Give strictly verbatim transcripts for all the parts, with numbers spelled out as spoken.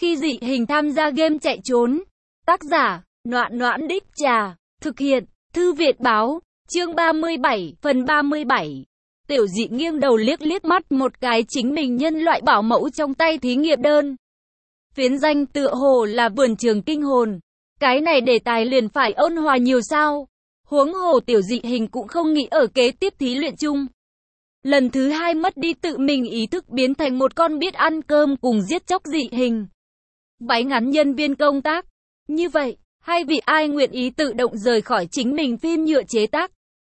Khi dị hình tham gia game chạy trốn. Tác giả, Noãn Noãn Đích Trà. Thực hiện, Thư viện báo. Chương ba mươi bảy, phần ba mươi bảy. Tiểu dị nghiêng đầu liếc liếc mắt một cái chính mình nhân loại bảo mẫu trong tay thí nghiệm đơn. Phiến danh tựa hồ là vườn trường kinh hồn. Cái này đề tài liền phải ôn hòa nhiều sao. Huống hồ tiểu dị hình cũng không nghĩ ở kế tiếp thí luyện chung. Lần thứ hai mất đi tự mình ý thức biến thành một con biết ăn cơm cùng giết chóc dị hình. Váy ngắn nhân viên công tác. Như vậy, hai vị ai nguyện ý tự động rời khỏi chính mình phim nhựa chế tác.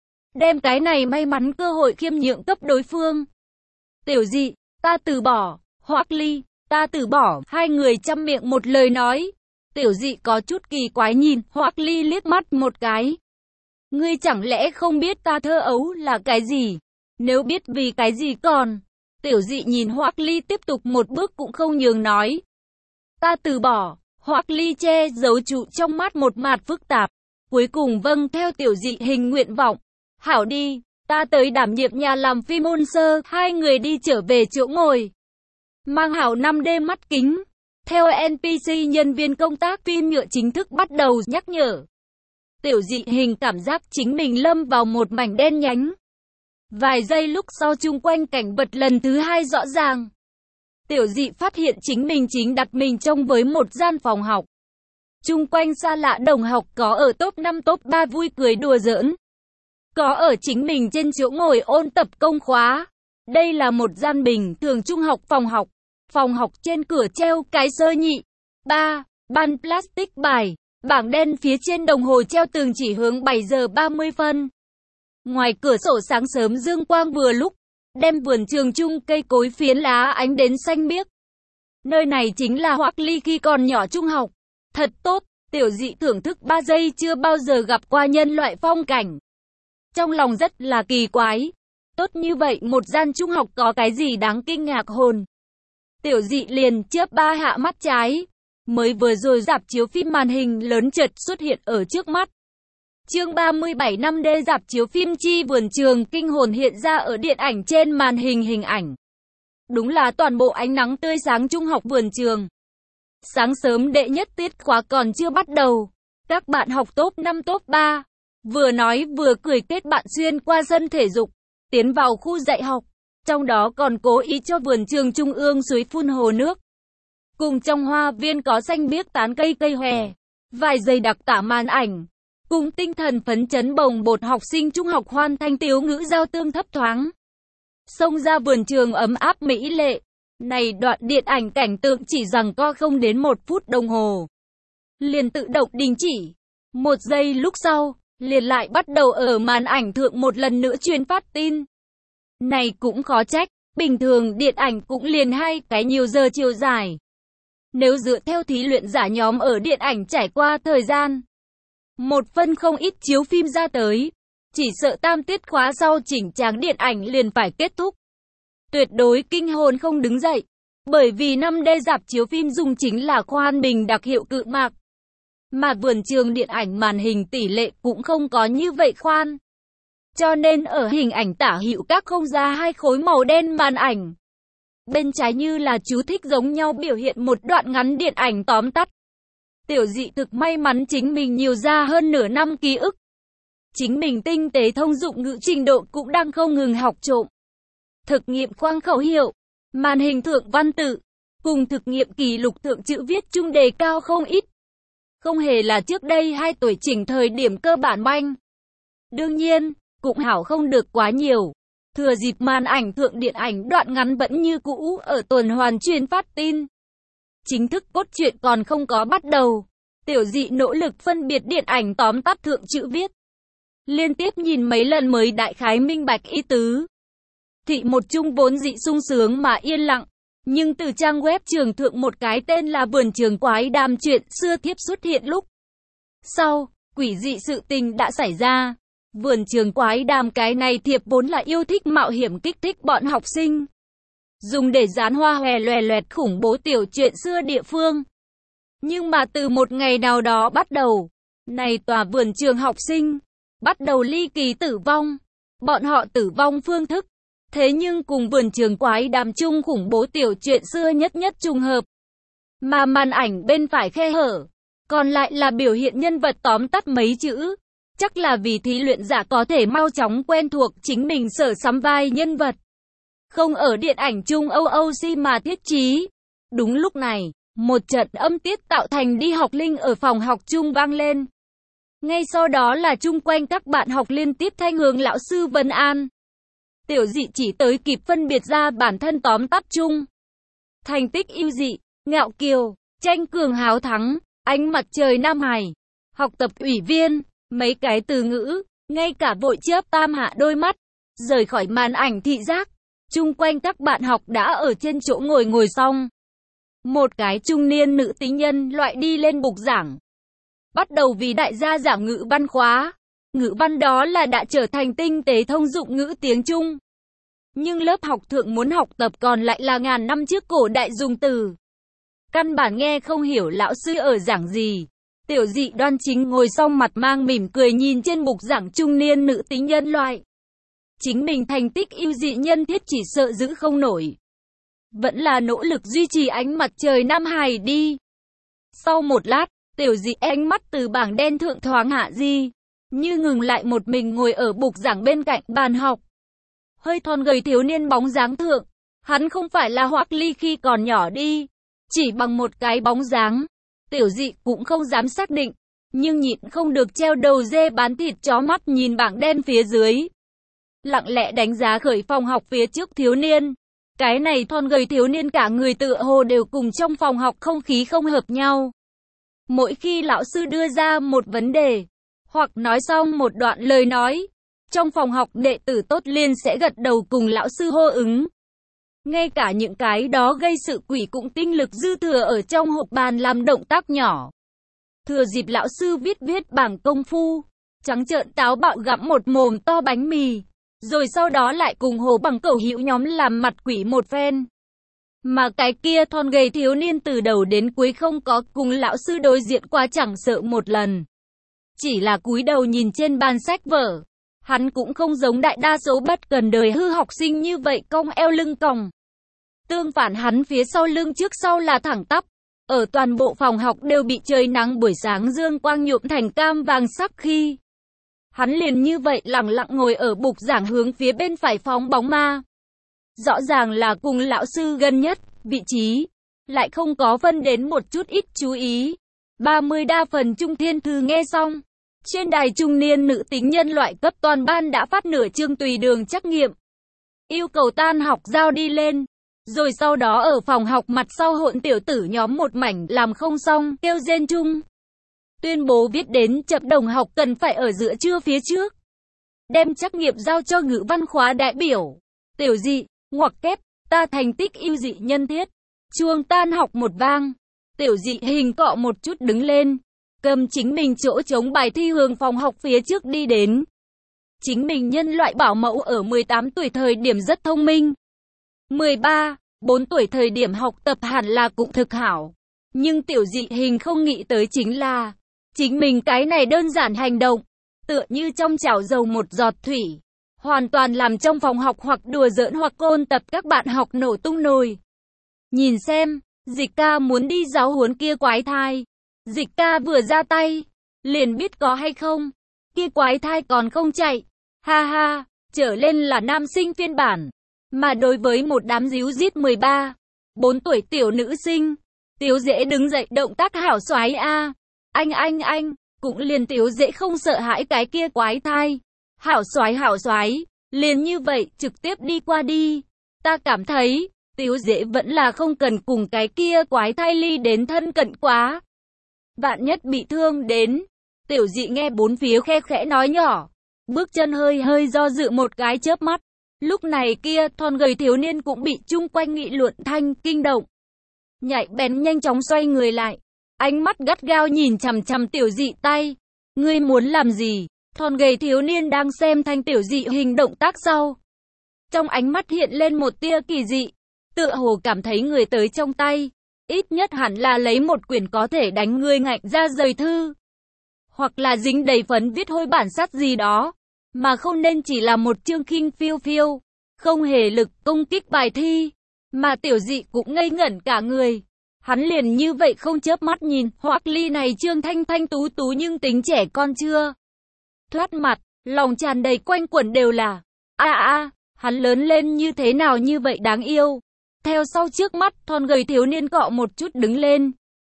Đem cái này may mắn cơ hội khiêm nhượng cấp đối phương. Tiểu dị, ta từ bỏ. Hoắc Ly, ta từ bỏ. Hai người chăm miệng một lời nói. Tiểu dị có chút kỳ quái nhìn Hoắc Ly liếc mắt một cái. Ngươi chẳng lẽ không biết ta thơ ấu là cái gì? Nếu biết vì cái gì còn? Tiểu dị nhìn Hoắc Ly tiếp tục một bước cũng không nhường nói. Ta từ bỏ. Hoắc Ly che giấu trụ trong mắt một mạt phức tạp. Cuối cùng vâng theo tiểu dị hình nguyện vọng. Hảo đi, ta tới đảm nhiệm nhà làm phim ôn sơ. Hai người đi trở về chỗ ngồi. Mang hảo năm D mắt kính. Theo en pê xê nhân viên công tác phim nhựa chính thức bắt đầu nhắc nhở. Tiểu dị hình cảm giác chính mình lâm vào một mảnh đen nhánh. Vài giây lúc sau chung quanh cảnh vật lần thứ hai rõ ràng. Tiểu dị phát hiện chính mình chính đặt mình trong với một gian phòng học. Chung quanh xa lạ đồng học có ở top năm top ba vui cười đùa giỡn. Có ở chính mình trên chỗ ngồi ôn tập công khóa. Đây là một gian bình thường trung học phòng học. Phòng học trên cửa treo cái sơ nhị. ba. Ban plastic bài. Bảng đen phía trên đồng hồ treo tường chỉ hướng bảy giờ ba mươi phân. Ngoài cửa sổ sáng sớm dương quang vừa lúc. Đem vườn trường chung cây cối phiến lá ánh đến xanh biếc. Nơi này chính là Hoắc Ly khi còn nhỏ trung học. Thật tốt, tiểu dị thưởng thức ba giây chưa bao giờ gặp qua nhân loại phong cảnh. Trong lòng rất là kỳ quái. Tốt như vậy một gian trung học có cái gì đáng kinh ngạc hồn. Tiểu dị liền chớp ba hạ mắt trái. Mới vừa rồi rạp chiếu phim màn hình lớn chợt xuất hiện ở trước mắt. Chương ba mươi bảy năm D rạp chiếu phim chi vườn trường kinh hồn hiện ra ở điện ảnh trên màn hình hình ảnh. Đúng là toàn bộ ánh nắng tươi sáng trung học vườn trường. Sáng sớm đệ nhất tiết khóa còn chưa bắt đầu. Các bạn học top năm top ba. Vừa nói vừa cười kết bạn xuyên qua sân thể dục. Tiến vào khu dạy học. Trong đó còn cố ý cho vườn trường trung ương suối phun hồ nước. Cùng trong hoa viên có xanh biếc tán cây cây hòe. Vài giây đặc tả màn ảnh. Cùng tinh thần phấn chấn bồng bột học sinh trung học hoàn thành tiếu ngữ giao tương thấp thoáng. Xông ra vườn trường ấm áp mỹ lệ. Này đoạn điện ảnh cảnh tượng chỉ rằng co không đến một phút đồng hồ. Liền tự động đình chỉ. Một giây lúc sau, liền lại bắt đầu ở màn ảnh thượng một lần nữa truyền phát tin. Này cũng khó trách, bình thường điện ảnh cũng liền hai cái nhiều giờ chiều dài. Nếu dựa theo thí luyện giả nhóm ở điện ảnh trải qua thời gian. Một phân không ít chiếu phim ra tới. Chỉ sợ tam tiết khóa sau chỉnh trang điện ảnh liền phải kết thúc. Tuyệt đối kinh hồn không đứng dậy. Bởi vì năm D rạp chiếu phim dùng chính là khoan bình đặc hiệu cự mạc. Mà vườn trường điện ảnh màn hình tỷ lệ cũng không có như vậy khoan. Cho nên ở hình ảnh tả hữu các không ra hai khối màu đen màn ảnh. Bên trái như là chú thích giống nhau biểu hiện một đoạn ngắn điện ảnh tóm tắt. Tiểu dị thực may mắn chính mình nhiều ra hơn nửa năm ký ức. Chính mình tinh tế thông dụng ngữ trình độ cũng đang không ngừng học trộm. Thực nghiệm khoang khẩu hiệu, màn hình thượng văn tự, cùng thực nghiệm kỷ lục thượng chữ viết chung đề cao không ít. Không hề là trước đây hai tuổi chỉnh thời điểm cơ bản banh. Đương nhiên, cũng hảo không được quá nhiều. Thừa dịp màn ảnh thượng điện ảnh đoạn ngắn vẫn như cũ ở tuần hoàn truyền phát tin. Chính thức cốt truyện còn không có bắt đầu. Tiểu dị nỗ lực phân biệt điện ảnh tóm tắt thượng chữ viết. Liên tiếp nhìn mấy lần mới đại khái minh bạch ý tứ. Thị một chung vốn dị sung sướng mà yên lặng. Nhưng từ trang web trường thượng một cái tên là vườn trường quái đàm chuyện xưa thiếp xuất hiện lúc. Sau, quỷ dị sự tình đã xảy ra. Vườn trường quái đàm cái này thiệp vốn là yêu thích mạo hiểm kích thích bọn học sinh. Dùng để dán hoa hòe loè loẹt khủng bố tiểu chuyện xưa địa phương. Nhưng mà từ một ngày nào đó bắt đầu, này tòa vườn trường học sinh, bắt đầu ly kỳ tử vong. Bọn họ tử vong phương thức. Thế nhưng cùng vườn trường quái đàm chung khủng bố tiểu chuyện xưa nhất nhất trùng hợp. mà màn ảnh bên phải khe hở, còn lại là biểu hiện nhân vật tóm tắt mấy chữ. Chắc là vì thí luyện giả có thể mau chóng quen thuộc chính mình sở sắm vai nhân vật. Không ở điện ảnh chung o o xê mà thiết trí. Đúng lúc này, một trận âm tiết tạo thành đi học linh ở phòng học chung vang lên. Ngay sau đó là chung quanh các bạn học liên tiếp thanh hướng lão sư vấn an. Tiểu dị chỉ tới kịp phân biệt ra bản thân tóm tắt chung. Thành tích ưu dị, ngạo kiều, tranh cường háo thắng, ánh mặt trời Nam Hải, học tập ủy viên, mấy cái từ ngữ, ngay cả vội chớp tam hạ đôi mắt, rời khỏi màn ảnh thị giác. Chung quanh các bạn học đã ở trên chỗ ngồi ngồi xong. Một cái trung niên nữ tính nhân loại đi lên bục giảng. Bắt đầu vì đại gia giảng ngữ văn khóa. Ngữ văn đó là đã trở thành tinh tế thông dụng ngữ tiếng Trung. Nhưng lớp học thượng muốn học tập còn lại là ngàn năm trước cổ đại dùng từ. Căn bản nghe không hiểu lão sư ở giảng gì. Tiểu dị đoan chính ngồi xong mặt mang mỉm cười nhìn trên bục giảng trung niên nữ tính nhân loại. Chính mình thành tích ưu dị nhân thiết chỉ sợ giữ không nổi. Vẫn là nỗ lực duy trì ánh mặt trời Nam Hải đi. Sau một lát, tiểu dị ánh mắt từ bảng đen thượng thoáng hạ di, như ngừng lại một mình ngồi ở bục giảng bên cạnh bàn học. Hơi thon gầy thiếu niên bóng dáng thượng, hắn không phải là Hoắc Ly khi còn nhỏ đi, chỉ bằng một cái bóng dáng. Tiểu dị cũng không dám xác định, nhưng nhịn không được treo đầu dê bán thịt chó mắt nhìn bảng đen phía dưới. Lặng lẽ đánh giá khởi phòng học phía trước thiếu niên. Cái này thon gầy thiếu niên cả người tựa hồ đều cùng trong phòng học không khí không hợp nhau. Mỗi khi lão sư đưa ra một vấn đề, hoặc nói xong một đoạn lời nói, trong phòng học đệ tử tốt liên sẽ gật đầu cùng lão sư hô ứng. Ngay cả những cái đó gây sự quỷ cũng tinh lực dư thừa ở trong hộp bàn làm động tác nhỏ. Thừa dịp lão sư viết viết bảng công phu, trắng trợn táo bạo gặm một mồm to bánh mì, rồi sau đó lại cùng hồ bằng cẩu hữu nhóm làm mặt quỷ một phen. Mà cái kia thon gầy thiếu niên từ đầu đến cuối không có cùng lão sư đối diện qua chẳng sợ một lần. Chỉ là cúi đầu nhìn trên bàn sách vở. Hắn cũng không giống đại đa số bất cần đời hư học sinh như vậy cong eo lưng còng. Tương phản hắn phía sau lưng trước sau là thẳng tắp. Ở toàn bộ phòng học đều bị trời nắng buổi sáng dương quang nhuộm thành cam vàng sắc khi. Hắn liền như vậy lặng lặng ngồi ở bục giảng hướng phía bên phải phóng bóng ma. Rõ ràng là cùng lão sư gần nhất, vị trí, lại không có phân đến một chút ít chú ý. ba mươi đa phần Trung Thiên Thư nghe xong. Trên đài trung niên nữ tính nhân loại cấp toàn ban đã phát nửa chương tùy đường trắc nghiệm. Yêu cầu tan học giao đi lên. Rồi sau đó ở phòng học mặt sau hỗn tiểu tử nhóm một mảnh làm không xong, kêu rên chung. Tuyên bố viết đến chập đồng học cần phải ở giữa trưa phía trước. Đem trắc nghiệm giao cho ngữ văn khóa đại biểu. Tiểu dị, ngoặc kép, ta thành tích ưu dị nhân thiết. Chuông tan học một vang. Tiểu dị hình cọ một chút đứng lên. Cầm chính mình chỗ chống bài thi hướng phòng học phía trước đi đến. Chính mình nhân loại bảo mẫu ở mười tám tuổi thời điểm rất thông minh. mười ba, bốn tuổi thời điểm học tập hẳn là cũng thực hảo. Nhưng tiểu dị hình không nghĩ tới chính là chính mình cái này đơn giản hành động, tựa như trong chảo dầu một giọt thủy, hoàn toàn làm trong phòng học hoặc đùa giỡn hoặc ôn tập các bạn học nổ tung nồi. Nhìn xem, Dịch ca muốn đi giáo huấn kia quái thai. Dịch ca vừa ra tay, liền biết có hay không. Kia quái thai còn không chạy. Ha ha, trở lên là nam sinh phiên bản. Mà đối với một đám díu dít mười ba, bốn tuổi tiểu nữ sinh, Tiếu Dễ đứng dậy động tác hảo xoái a. Anh anh anh, cũng liền Tiếu Dễ không sợ hãi cái kia quái thai. Hảo xoái hảo xoái, liền như vậy trực tiếp đi qua đi. Ta cảm thấy, Tiếu Dễ vẫn là không cần cùng cái kia quái thai ly đến thân cận quá. Vạn nhất bị thương đến. Tiểu dị nghe bốn phía khe khẽ nói nhỏ. Bước chân hơi hơi do dự một cái chớp mắt. Lúc này kia thon gầy thiếu niên cũng bị chung quanh nghị luận thanh kinh động. Nhạy bén nhanh chóng xoay người lại. Ánh mắt gắt gao nhìn chằm chằm tiểu dị tay. Ngươi muốn làm gì? Thon gầy thiếu niên đang xem thanh tiểu dị hình động tác sau. Trong ánh mắt hiện lên một tia kỳ dị. Tựa hồ cảm thấy người tới trong tay. Ít nhất hẳn là lấy một quyển có thể đánh ngươi ngạnh ra rời thư. Hoặc là dính đầy phấn viết hôi bản sát gì đó. Mà không nên chỉ là một chương khinh phiêu phiêu. Không hề lực công kích bài thi. Mà tiểu dị cũng ngây ngẩn cả người. Hắn liền như vậy không chớp mắt nhìn, Hoắc Ly này trương thanh thanh tú tú nhưng tính trẻ con chưa thoát mặt, lòng tràn đầy quanh quẩn đều là, a a, hắn lớn lên như thế nào như vậy đáng yêu. Theo sau trước mắt, thon gầy thiếu niên cọ một chút đứng lên.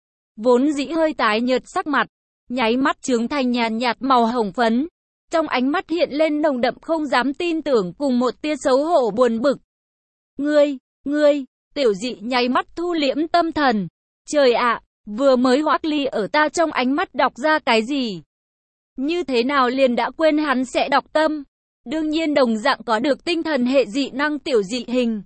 Vốn dĩ hơi tái nhợt sắc mặt, nháy mắt trướng thành nhàn nhạt màu hồng phấn. Trong ánh mắt hiện lên nồng đậm không dám tin tưởng cùng một tia xấu hổ buồn bực. Ngươi, ngươi, tiểu dị nháy mắt thu liễm tâm thần. Trời ạ, vừa mới Hoắc Ly ở ta trong ánh mắt đọc ra cái gì? Như thế nào liền đã quên hắn sẽ đọc tâm? Đương nhiên đồng dạng có được tinh thần hệ dị năng tiểu dị hình.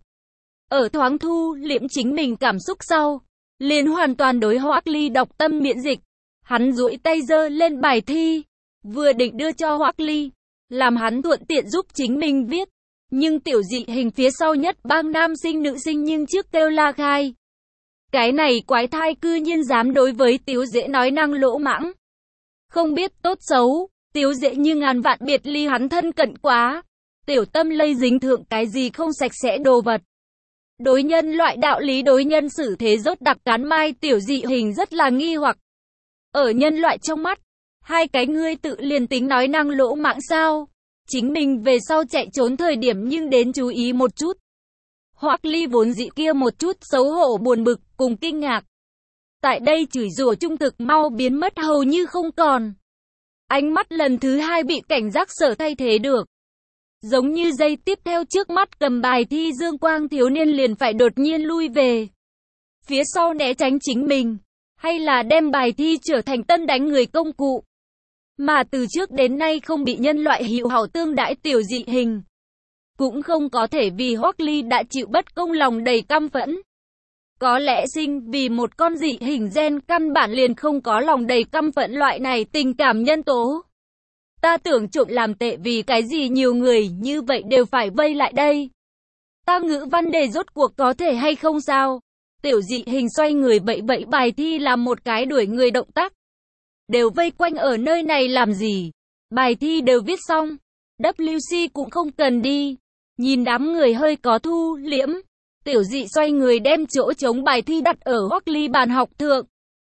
Ở thoáng thu liễm chính mình cảm xúc sau, liền hoàn toàn đối Hoắc Ly đọc tâm miễn dịch. Hắn duỗi tay giơ lên bài thi, vừa định đưa cho Hoắc Ly, làm hắn thuận tiện giúp chính mình viết. Nhưng tiểu dị hình phía sau nhất bang nam sinh nữ sinh nhưng trước kêu la khai. Cái này quái thai cư nhiên dám đối với Tiếu Dễ nói năng lỗ mãng. Không biết tốt xấu, Tiếu Dễ như ngàn vạn biệt ly hắn thân cận quá. Tiểu tâm lây dính thượng cái gì không sạch sẽ đồ vật. Đối nhân loại đạo lý đối nhân xử thế rốt đặc cán mai tiểu dị hình rất là nghi hoặc. Ở nhân loại trong mắt, hai cái ngươi tự liền tính nói năng lỗ mãng sao. Chính mình về sau chạy trốn thời điểm nhưng đến chú ý một chút. Hoắc Ly vốn dĩ kia một chút xấu hổ buồn bực cùng kinh ngạc. Tại đây chửi rủa trung thực mau biến mất hầu như không còn. Ánh mắt lần thứ hai bị cảnh giác sở thay thế được. Giống như giây tiếp theo trước mắt cầm bài thi dương quang thiếu niên liền phải đột nhiên lui về. Phía sau né tránh chính mình. Hay là đem bài thi trở thành tân đánh người công cụ. Mà từ trước đến nay không bị nhân loại hữu hảo tương đãi tiểu dị hình. Cũng không có thể vì Hoắc Ly đã chịu bất công lòng đầy căm phẫn. Có lẽ sinh vì một con dị hình gen căn bản liền không có lòng đầy căm phẫn loại này tình cảm nhân tố. Ta tưởng trộm làm tệ vì cái gì nhiều người như vậy đều phải vây lại đây. Ta ngữ văn đề rốt cuộc có thể hay không sao? Tiểu dị hình xoay người vẫy vẫy bài thi làm một cái đuổi người động tác. Đều vây quanh ở nơi này làm gì? Bài thi đều viết xong. W C cũng không cần đi. Nhìn đám người hơi có thu liễm. Tiểu dị xoay người đem chỗ trống bài thi đặt ở Hoắc Ly bàn học thượng.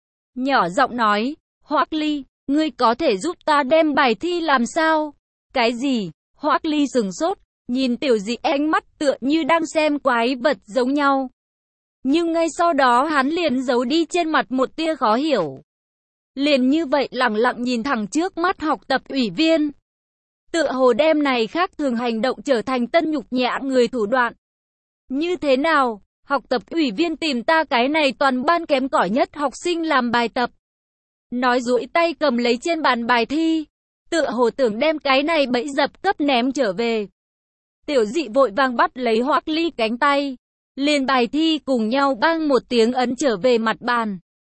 Nhỏ giọng nói, Hoắc Ly, ngươi có thể giúp ta đem bài thi làm sao? Cái gì? Hoắc Ly sừng sốt, nhìn tiểu dị ánh mắt tựa như đang xem quái vật giống nhau. Nhưng ngay sau đó hắn liền giấu đi trên mặt một tia khó hiểu. Liền như vậy lặng lặng nhìn thẳng trước mắt học tập ủy viên. Tựa hồ đem này khác thường hành động trở thành tân nhục nhã người thủ đoạn. Như thế nào, học tập ủy viên tìm ta cái này toàn ban kém cỏi nhất học sinh làm bài tập. Nói duỗi tay cầm lấy trên bàn bài thi. Tựa hồ tưởng đem cái này bẫy dập cấp ném trở về. Tiểu dị vội vàng bắt lấy Hoắc Ly cánh tay. Liền bài thi cùng nhau bang một tiếng ấn trở về mặt bàn.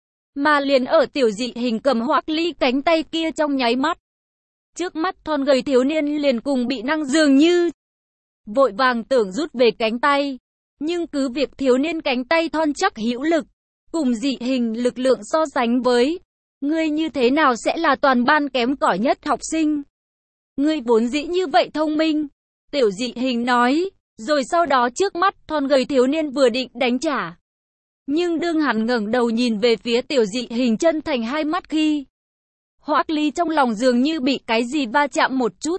Mà liền ở tiểu dị hình cầm Hoắc Ly cánh tay kia trong nháy mắt. Trước mắt thon gầy thiếu niên liền cùng bị năng dường như. Vội vàng tưởng rút về cánh tay. Nhưng cứ việc thiếu niên cánh tay thon chắc hữu lực. Cùng dị hình lực lượng so sánh với. Ngươi như thế nào sẽ là toàn ban kém cỏi nhất học sinh? Ngươi vốn dĩ như vậy thông minh. Tiểu dị hình nói. Rồi sau đó trước mắt thon gầy thiếu niên vừa định đánh trả. Nhưng đương hắn ngẩng đầu nhìn về phía tiểu dị hình chân thành hai mắt khi. Hoắc Ly trong lòng dường như bị cái gì va chạm một chút.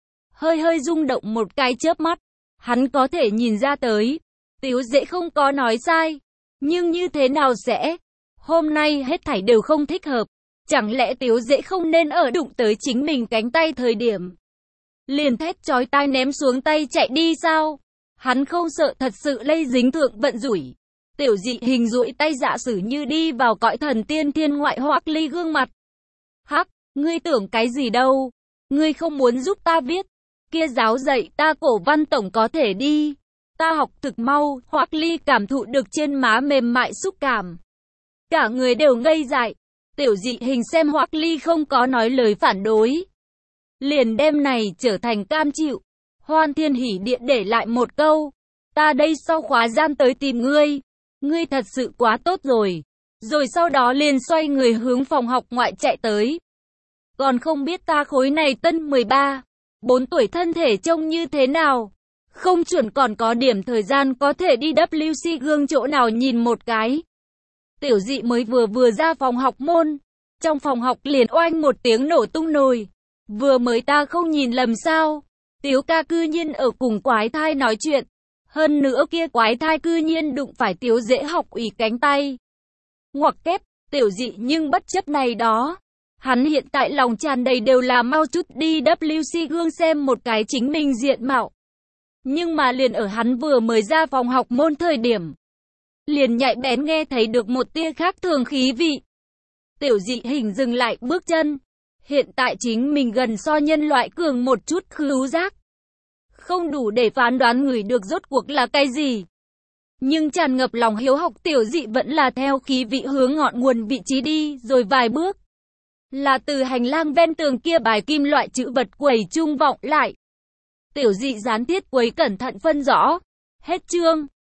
Hơi hơi rung động một cái chớp mắt. Hắn có thể nhìn ra tới. Tiếu Dễ không có nói sai. Nhưng như thế nào sẽ? Hôm nay hết thảy đều không thích hợp. Chẳng lẽ Tiếu Dễ không nên ở đụng tới chính mình cánh tay thời điểm. Liền thét chói tai ném xuống tay chạy đi sao? Hắn không sợ thật sự lây dính thượng vận rủi. Tiểu dị hình duỗi tay dạ sử như đi vào cõi thần tiên thiên ngoại Hoắc Ly gương mặt. Hắc, ngươi tưởng cái gì đâu? Ngươi không muốn giúp ta viết. Kia giáo dạy ta cổ văn tổng có thể đi. Ta học thực mau. Hoắc Ly cảm thụ được trên má mềm mại xúc cảm. Cả người đều ngây dại. Tiểu dị hình xem Hoắc Ly không có nói lời phản đối. Liền đem này trở thành cam chịu. Hoan thiên hỉ điện để lại một câu. Ta đây sau khóa gian tới tìm ngươi. Ngươi thật sự quá tốt rồi. Rồi sau đó liền xoay người hướng phòng học ngoại chạy tới. Còn không biết ta khối này tân mười ba, bốn tuổi thân thể trông như thế nào. Không chuẩn còn có điểm thời gian có thể đi W C gương chỗ nào nhìn một cái. Tiểu dị mới vừa vừa ra phòng học môn. Trong phòng học liền oanh một tiếng nổ tung nồi. Vừa mới ta không nhìn lầm sao. Tiếu ca cư nhiên ở cùng quái thai nói chuyện. Hơn nữa kia quái thai cư nhiên đụng phải Tiếu Dễ học ủy cánh tay. Ngoặc kép, tiểu dị nhưng bất chấp này đó. Hắn hiện tại lòng tràn đầy đều là mau chút đi vê xê gương xem một cái chính mình diện mạo. Nhưng mà liền ở hắn vừa mới ra phòng học môn thời điểm. Liền nhạy bén nghe thấy được một tia khác thường khí vị. Tiểu dị hình dừng lại bước chân. Hiện tại chính mình gần so nhân loại cường một chút khứu giác. Không đủ để phán đoán người được rốt cuộc là cái gì. Nhưng tràn ngập lòng hiếu học tiểu dị vẫn là theo khí vị hướng ngọn nguồn vị trí đi rồi vài bước. Là từ hành lang ven tường kia bài kim loại chữ vật quầy trung vọng lại. Tiểu dị gián thiết quấy cẩn thận phân rõ. Hết chương.